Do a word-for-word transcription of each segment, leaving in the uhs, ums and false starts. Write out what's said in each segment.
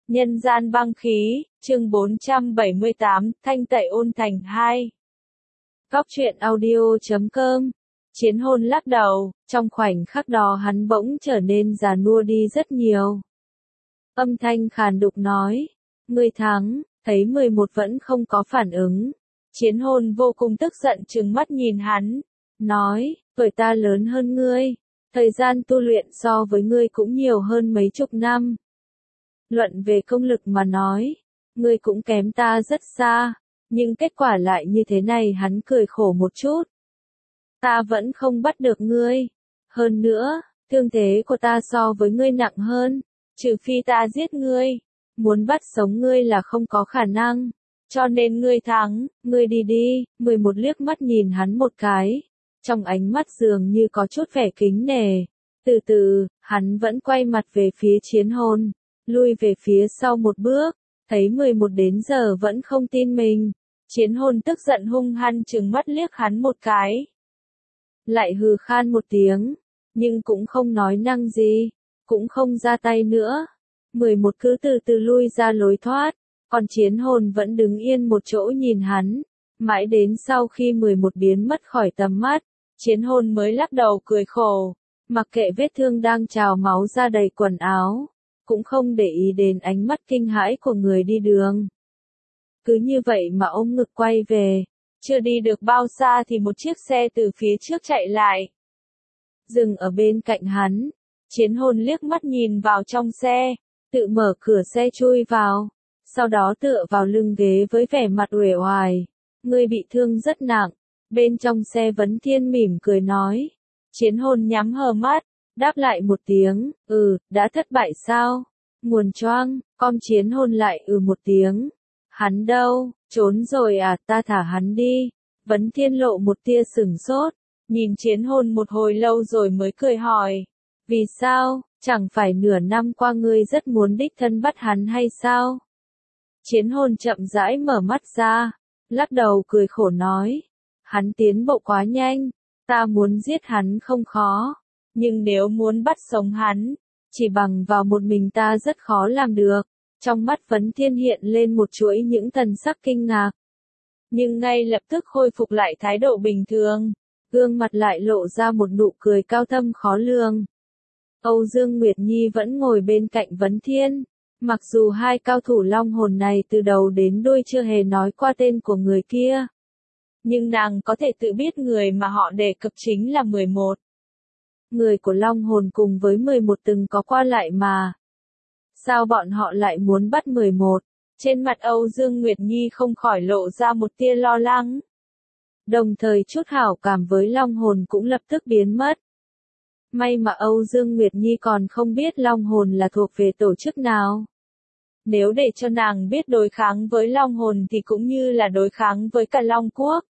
Nhân gian băng khí, chương bốn trăm bảy mươi tám, thanh tẩy ôn thành hai. Góc truyện audio chấm com. Chiến hôn lắc đầu, trong khoảnh khắc đó hắn bỗng trở nên già nua đi rất nhiều. Âm thanh khàn đục nói, ngươi thắng, thấy mười một vẫn không có phản ứng. Chiến hôn vô cùng tức giận trừng mắt nhìn hắn, nói, tuổi ta lớn hơn ngươi, thời gian tu luyện so với ngươi cũng nhiều hơn mấy chục năm. Luận về công lực mà nói, ngươi cũng kém ta rất xa, nhưng kết quả lại như thế này. Hắn cười khổ một chút. Ta vẫn không bắt được ngươi. Hơn nữa, thương thế của ta so với ngươi nặng hơn, trừ phi ta giết ngươi, muốn bắt sống ngươi là không có khả năng. Cho nên ngươi thắng, ngươi đi đi. Mười một liếc mắt nhìn hắn một cái, trong ánh mắt dường như có chút vẻ kính nể. Từ từ, hắn vẫn quay mặt về phía chiến hôn, lui về phía sau một bước, thấy mười một đến giờ vẫn không tin mình. Chiến hôn tức giận hung hăng trừng mắt liếc hắn một cái, lại hừ khan một tiếng, nhưng cũng không nói năng gì, cũng không ra tay nữa. mười một cứ từ từ lui ra lối thoát, còn chiến hồn vẫn đứng yên một chỗ nhìn hắn. Mãi đến sau khi mười một biến mất khỏi tầm mắt, chiến hồn mới lắc đầu cười khổ, mặc kệ vết thương đang trào máu ra đầy quần áo, cũng không để ý đến ánh mắt kinh hãi của người đi đường. Cứ như vậy mà ôm ngực quay về, chưa đi được bao xa thì một chiếc xe từ phía trước chạy lại, dừng ở bên cạnh hắn. Chiến hồn liếc mắt nhìn vào trong xe, tự mở cửa xe chui vào, sau đó tựa vào lưng ghế với vẻ mặt uể oải. Ngươi bị thương rất nặng. Bên trong xe Vấn Thiên mỉm cười nói. Chiến hồn nhắm hờ mắt, đáp lại một tiếng, ừ, đã thất bại sao? Nguồn choang, com chiến hồn lại ừ một tiếng. Hắn đâu, trốn rồi à, ta thả hắn đi. Vấn Thiên lộ một tia sửng sốt, nhìn chiến hồn một hồi lâu rồi mới cười hỏi. Vì sao, chẳng phải nửa năm qua ngươi rất muốn đích thân bắt hắn hay sao? Chiến hồn chậm rãi mở mắt ra, lắc đầu cười khổ nói. Hắn tiến bộ quá nhanh, ta muốn giết hắn không khó, nhưng nếu muốn bắt sống hắn, chỉ bằng vào một mình ta rất khó làm được. Trong mắt Vấn Thiên hiện lên một chuỗi những thần sắc kinh ngạc, nhưng ngay lập tức khôi phục lại thái độ bình thường, gương mặt lại lộ ra một nụ cười cao thâm khó lường. Âu Dương Nguyệt Nhi vẫn ngồi bên cạnh Vấn Thiên, mặc dù hai cao thủ long hồn này từ đầu đến đuôi chưa hề nói qua tên của người kia, nhưng nàng có thể tự biết người mà họ đề cập chính là mười một. Người của long hồn cùng với mười một từng có qua lại mà. Sao bọn họ lại muốn bắt mười một? Trên mặt Âu Dương Nguyệt Nhi không khỏi lộ ra một tia lo lắng. Đồng thời chút hảo cảm với long hồn cũng lập tức biến mất. May mà Âu Dương Nguyệt Nhi còn không biết long hồn là thuộc về tổ chức nào. Nếu để cho nàng biết đối kháng với long hồn thì cũng như là đối kháng với cả long quốc.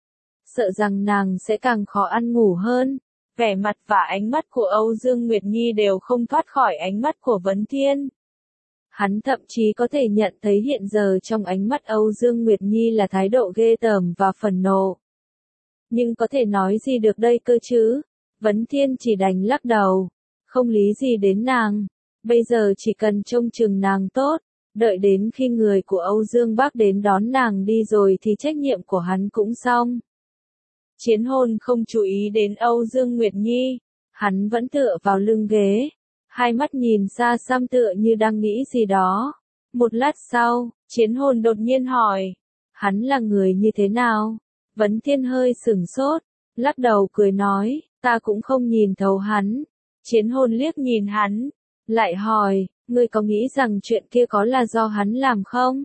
Sợ rằng nàng sẽ càng khó ăn ngủ hơn. Vẻ mặt và ánh mắt của Âu Dương Nguyệt Nhi đều không thoát khỏi ánh mắt của Vấn Thiên. Hắn thậm chí có thể nhận thấy hiện giờ trong ánh mắt Âu Dương Nguyệt Nhi là thái độ ghê tởm và phẫn nộ. Nhưng có thể nói gì được đây cơ chứ? Vấn Thiên chỉ đành lắc đầu, không lý gì đến nàng. Bây giờ chỉ cần trông chừng nàng tốt, đợi đến khi người của Âu Dương Bác đến đón nàng đi rồi thì trách nhiệm của hắn cũng xong. Chiến hồn không chú ý đến Âu Dương Nguyệt Nhi, hắn vẫn tựa vào lưng ghế, hai mắt nhìn xa xăm tựa như đang nghĩ gì đó. Một lát sau, chiến hồn đột nhiên hỏi, hắn là người như thế nào? Vấn Thiên hơi sửng sốt, lắc đầu cười nói, ta cũng không nhìn thấu hắn. Chiến hồn liếc nhìn hắn, lại hỏi, ngươi có nghĩ rằng chuyện kia có là do hắn làm không?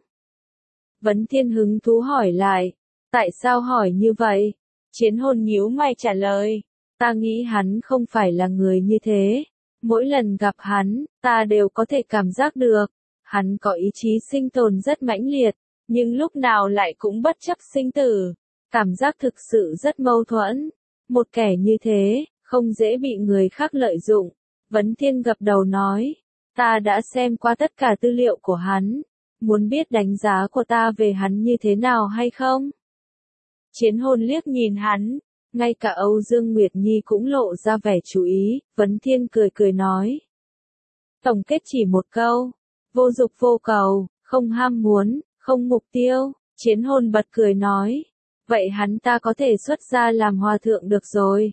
Vấn Thiên hứng thú hỏi lại, tại sao hỏi như vậy? Chiến hồn nhíu mày trả lời, ta nghĩ hắn không phải là người như thế. Mỗi lần gặp hắn, ta đều có thể cảm giác được, hắn có ý chí sinh tồn rất mãnh liệt, nhưng lúc nào lại cũng bất chấp sinh tử. Cảm giác thực sự rất mâu thuẫn. Một kẻ như thế, không dễ bị người khác lợi dụng. Vấn Thiên gật đầu nói, ta đã xem qua tất cả tư liệu của hắn, muốn biết đánh giá của ta về hắn như thế nào hay không? Chiến hồn liếc nhìn hắn, ngay cả Âu Dương Nguyệt Nhi cũng lộ ra vẻ chú ý. Vấn Thiên cười cười nói, tổng kết chỉ một câu, vô dục vô cầu, không ham muốn, không mục tiêu. Chiến Hồn bật cười nói, vậy hắn ta có thể xuất gia làm hòa thượng được rồi.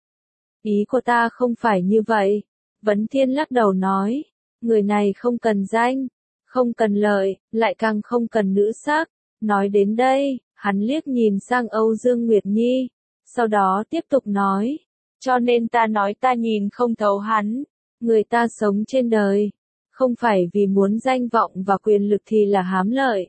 Ý của ta không phải như vậy. Vấn Thiên lắc đầu nói, người này không cần danh, không cần lợi, lại càng không cần nữ sắc. Nói đến đây, hắn liếc nhìn sang Âu Dương Nguyệt Nhi, sau đó tiếp tục nói, cho nên ta nói ta nhìn không thấu hắn. Người ta sống trên đời, không phải vì muốn danh vọng và quyền lực thì là hám lợi,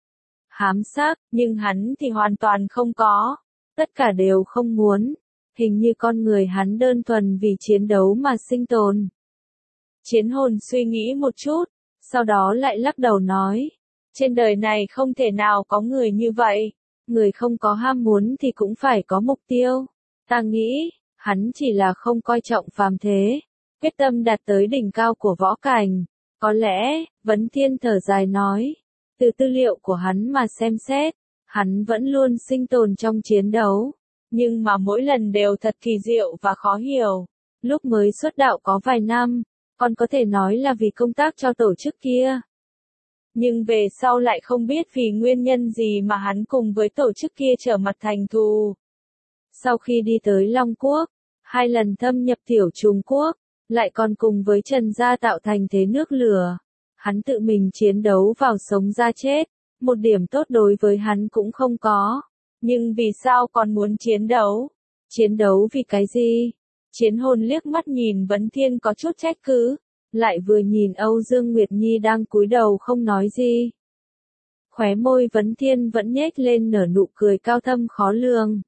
hám sắc, nhưng hắn thì hoàn toàn không có, tất cả đều không muốn. Hình như con người hắn đơn thuần vì chiến đấu mà sinh tồn. Chiến Hồn suy nghĩ một chút, sau đó lại lắc đầu nói, trên đời này không thể nào có người như vậy, người không có ham muốn thì cũng phải có mục tiêu. Ta nghĩ, hắn chỉ là không coi trọng phàm thế, quyết tâm đạt tới đỉnh cao của võ cảnh. Có lẽ, Vấn Thiên thở dài nói, từ tư liệu của hắn mà xem xét, hắn vẫn luôn sinh tồn trong chiến đấu, nhưng mà mỗi lần đều thật kỳ diệu và khó hiểu. Lúc mới xuất đạo có vài năm, còn có thể nói là vì công tác cho tổ chức kia. Nhưng về sau lại không biết vì nguyên nhân gì mà hắn cùng với tổ chức kia trở mặt thành thù. Sau khi đi tới Long Quốc, hai lần thâm nhập Tiểu Trung Quốc, lại còn cùng với Trần Gia tạo thành thế nước lửa. Hắn tự mình chiến đấu vào sống ra chết, một điểm tốt đối với hắn cũng không có. Nhưng vì sao còn muốn chiến đấu? Chiến đấu vì cái gì? Chiến Hồn liếc mắt nhìn Vấn Thiên có chút trách cứ, lại vừa nhìn Âu Dương Nguyệt Nhi đang cúi đầu không nói gì. Khóe môi Vấn Thiên vẫn nhếch lên nở nụ cười cao thâm khó lường.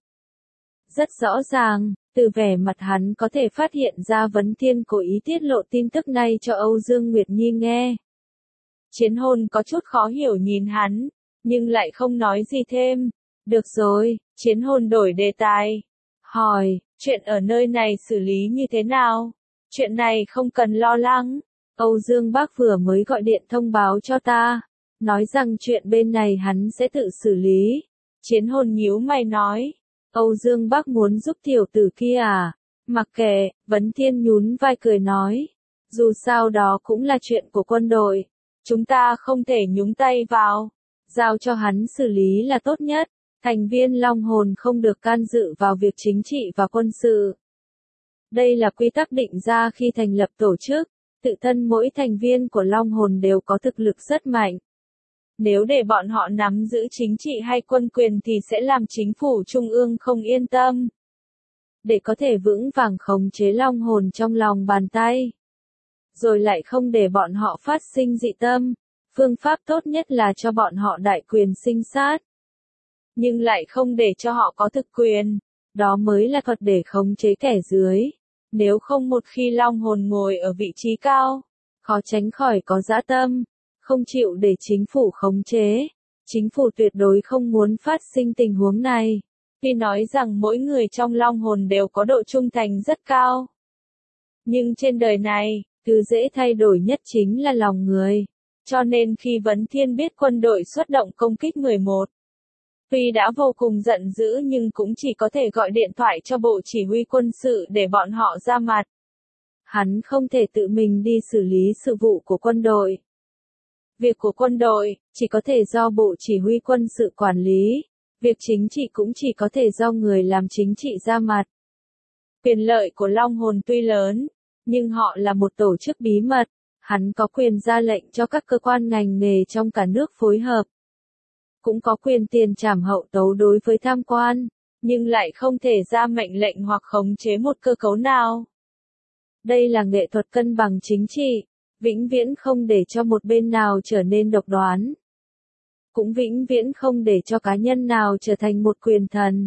Rất rõ ràng, từ vẻ mặt hắn có thể phát hiện ra Vấn Thiên cố ý tiết lộ tin tức này cho Âu Dương Nguyệt Nhi nghe. Chiến Hồn có chút khó hiểu nhìn hắn, nhưng lại không nói gì thêm. Được rồi, Chiến Hồn đổi đề tài. Hỏi, chuyện ở nơi này xử lý như thế nào? Chuyện này không cần lo lắng. Âu Dương Bác vừa mới gọi điện thông báo cho ta, nói rằng chuyện bên này hắn sẽ tự xử lý. Chiến Hồn nhíu mày nói, Âu Dương Bác muốn giúp tiểu tử kia à? Mặc kệ, Vấn Thiên nhún vai cười nói, dù sao đó cũng là chuyện của quân đội, chúng ta không thể nhúng tay vào, giao cho hắn xử lý là tốt nhất. Thành viên Long Hồn không được can dự vào việc chính trị và quân sự. Đây là quy tắc định ra khi thành lập tổ chức, tự thân mỗi thành viên của Long Hồn đều có thực lực rất mạnh. Nếu để bọn họ nắm giữ chính trị hay quân quyền thì sẽ làm chính phủ trung ương không yên tâm. Để có thể vững vàng khống chế Long Hồn trong lòng bàn tay, rồi lại không để bọn họ phát sinh dị tâm, phương pháp tốt nhất là cho bọn họ đại quyền sinh sát. Nhưng lại không để cho họ có thực quyền, đó mới là thuật để khống chế kẻ dưới. Nếu không một khi Long Hồn ngồi ở vị trí cao, khó tránh khỏi có dã tâm, không chịu để chính phủ khống chế. Chính phủ tuyệt đối không muốn phát sinh tình huống này. Khi nói rằng mỗi người trong Long Hồn đều có độ trung thành rất cao. Nhưng trên đời này, thứ dễ thay đổi nhất chính là lòng người. Cho nên khi Vấn Thiên biết quân đội xuất động công kích mười một, tuy đã vô cùng giận dữ nhưng cũng chỉ có thể gọi điện thoại cho bộ chỉ huy quân sự để bọn họ ra mặt. Hắn không thể tự mình đi xử lý sự vụ của quân đội. Việc của quân đội chỉ có thể do bộ chỉ huy quân sự quản lý, việc chính trị cũng chỉ có thể do người làm chính trị ra mặt. Quyền lợi của Long Hồn tuy lớn, nhưng họ là một tổ chức bí mật, hắn có quyền ra lệnh cho các cơ quan ngành nghề trong cả nước phối hợp. Cũng có quyền tiền trảm hậu tấu đối với tham quan, nhưng lại không thể ra mệnh lệnh hoặc khống chế một cơ cấu nào. Đây là nghệ thuật cân bằng chính trị, vĩnh viễn không để cho một bên nào trở nên độc đoán. Cũng vĩnh viễn không để cho cá nhân nào trở thành một quyền thần.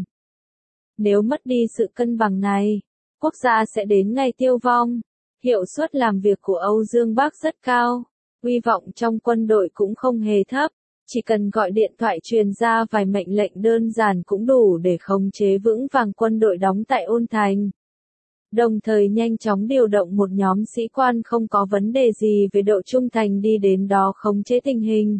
Nếu mất đi sự cân bằng này, quốc gia sẽ đến ngày tiêu vong. Hiệu suất làm việc của Âu Dương Bác rất cao, uy vọng trong quân đội cũng không hề thấp. Chỉ cần gọi điện thoại truyền ra vài mệnh lệnh đơn giản cũng đủ để khống chế vững vàng quân đội đóng tại Ôn Thành. Đồng thời nhanh chóng điều động một nhóm sĩ quan không có vấn đề gì về độ trung thành đi đến đó khống chế tình hình.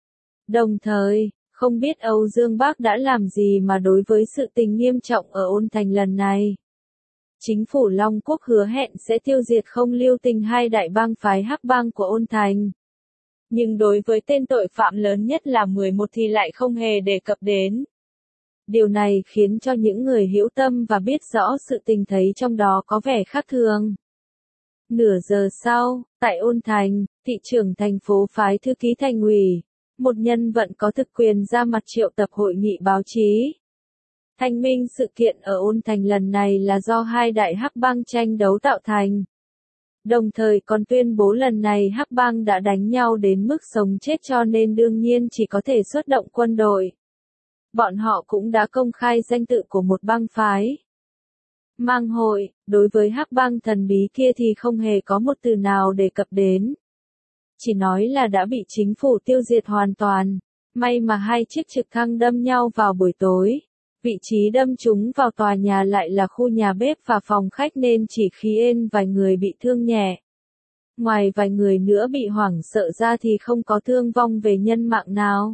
Đồng thời, không biết Âu Dương Bác đã làm gì mà đối với sự tình nghiêm trọng ở Ôn Thành lần này. Chính phủ Long Quốc hứa hẹn sẽ tiêu diệt không lưu tình hai đại bang phái Hắc bang của Ôn Thành. Nhưng đối với tên tội phạm lớn nhất là mười một thì lại không hề đề cập đến. Điều này khiến cho những người hữu tâm và biết rõ sự tình thấy trong đó có vẻ khác thường. Nửa giờ sau, tại Ôn Thành, thị trưởng thành phố phái thư ký thành ủy, một nhân vật có thực quyền ra mặt triệu tập hội nghị báo chí. Thanh minh sự kiện ở Ôn Thành lần này là do hai đại hắc bang tranh đấu tạo thành. Đồng thời còn tuyên bố lần này hắc bang đã đánh nhau đến mức sống chết cho nên đương nhiên chỉ có thể xuất động quân đội. Bọn họ cũng đã công khai danh tự của một bang phái. Mang hội, đối với hắc bang thần bí kia thì không hề có một từ nào đề cập đến. Chỉ nói là đã bị chính phủ tiêu diệt hoàn toàn. May mà hai chiếc trực thăng đâm nhau vào buổi tối. Vị trí đâm chúng vào tòa nhà lại là khu nhà bếp và phòng khách nên chỉ khí ên vài người bị thương nhẹ. Ngoài vài người nữa bị hoảng sợ ra thì không có thương vong về nhân mạng nào.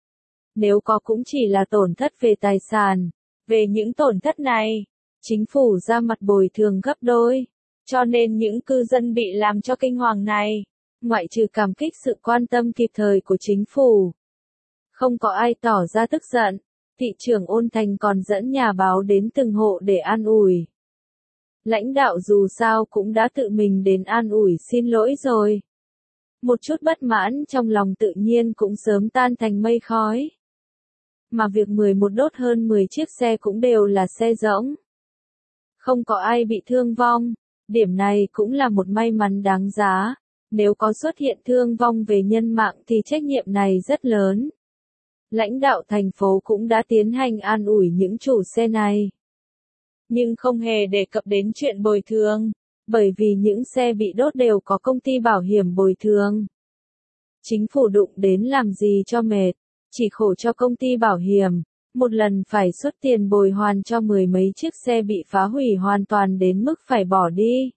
Nếu có cũng chỉ là tổn thất về tài sản. Về những tổn thất này, chính phủ ra mặt bồi thường gấp đôi. Cho nên những cư dân bị làm cho kinh hoàng này, ngoại trừ cảm kích sự quan tâm kịp thời của chính phủ, không có ai tỏ ra tức giận. Thị trưởng Ôn Thành còn dẫn nhà báo đến từng hộ để an ủi. Lãnh đạo dù sao cũng đã tự mình đến an ủi xin lỗi rồi. Một chút bất mãn trong lòng tự nhiên cũng sớm tan thành mây khói. Mà việc mười một đốt hơn mười chiếc xe cũng đều là xe rỗng. Không có ai bị thương vong. Điểm này cũng là một may mắn đáng giá. Nếu có xuất hiện thương vong về nhân mạng thì trách nhiệm này rất lớn. Lãnh đạo thành phố cũng đã tiến hành an ủi những chủ xe này. Nhưng không hề đề cập đến chuyện bồi thường, bởi vì những xe bị đốt đều có công ty bảo hiểm bồi thường. Chính phủ đụng đến làm gì cho mệt, chỉ khổ cho công ty bảo hiểm, một lần phải xuất tiền bồi hoàn cho mười mấy chiếc xe bị phá hủy hoàn toàn đến mức phải bỏ đi.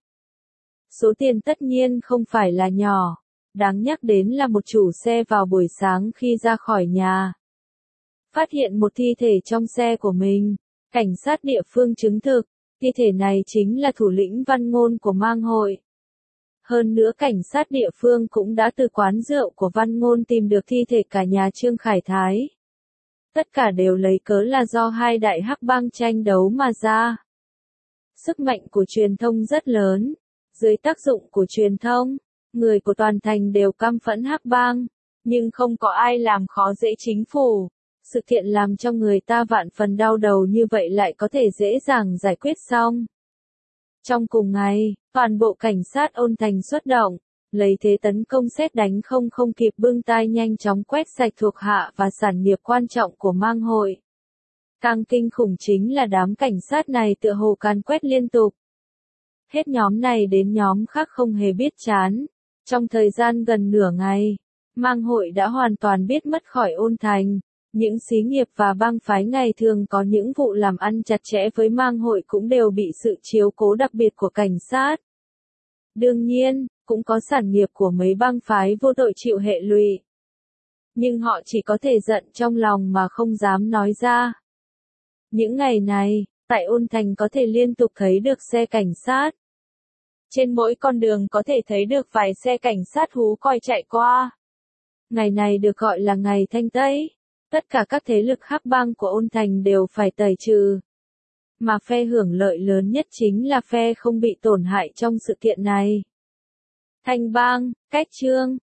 Số tiền tất nhiên không phải là nhỏ, đáng nhắc đến là một chủ xe vào buổi sáng khi ra khỏi nhà. Phát hiện một thi thể trong xe của mình, cảnh sát địa phương chứng thực, thi thể này chính là thủ lĩnh Văn Ngôn của mang hội. Hơn nữa cảnh sát địa phương cũng đã từ quán rượu của Văn Ngôn tìm được thi thể cả nhà Trương Khải Thái. Tất cả đều lấy cớ là do hai đại hắc bang tranh đấu mà ra. Sức mạnh của truyền thông rất lớn. Dưới tác dụng của truyền thông, người của toàn thành đều căm phẫn hắc bang, nhưng không có ai làm khó dễ chính phủ. Sự kiện làm cho người ta vạn phần đau đầu như vậy lại có thể dễ dàng giải quyết xong. Trong cùng ngày, toàn bộ cảnh sát Ôn Thành xuất động, lấy thế tấn công sét đánh không không kịp bưng tay nhanh chóng quét sạch thuộc hạ và sản nghiệp quan trọng của mang hội. Càng kinh khủng chính là đám cảnh sát này tựa hồ càn quét liên tục. Hết nhóm này đến nhóm khác không hề biết chán. Trong thời gian gần nửa ngày, mang hội đã hoàn toàn biết mất khỏi Ôn Thành. Những xí nghiệp và bang phái ngày thường có những vụ làm ăn chặt chẽ với mang hội cũng đều bị sự chiếu cố đặc biệt của cảnh sát. Đương nhiên, cũng có sản nghiệp của mấy bang phái vô tội chịu hệ lụy. Nhưng họ chỉ có thể giận trong lòng mà không dám nói ra. Những ngày này, tại Ôn Thành có thể liên tục thấy được xe cảnh sát. Trên mỗi con đường có thể thấy được vài xe cảnh sát hú còi chạy qua. Ngày này được gọi là ngày Thanh Tây. Tất cả các thế lực hắc bang của Ôn Thành đều phải tẩy trừ. Mà phe hưởng lợi lớn nhất chính là phe không bị tổn hại trong sự kiện này. Thanh bang, cách trương,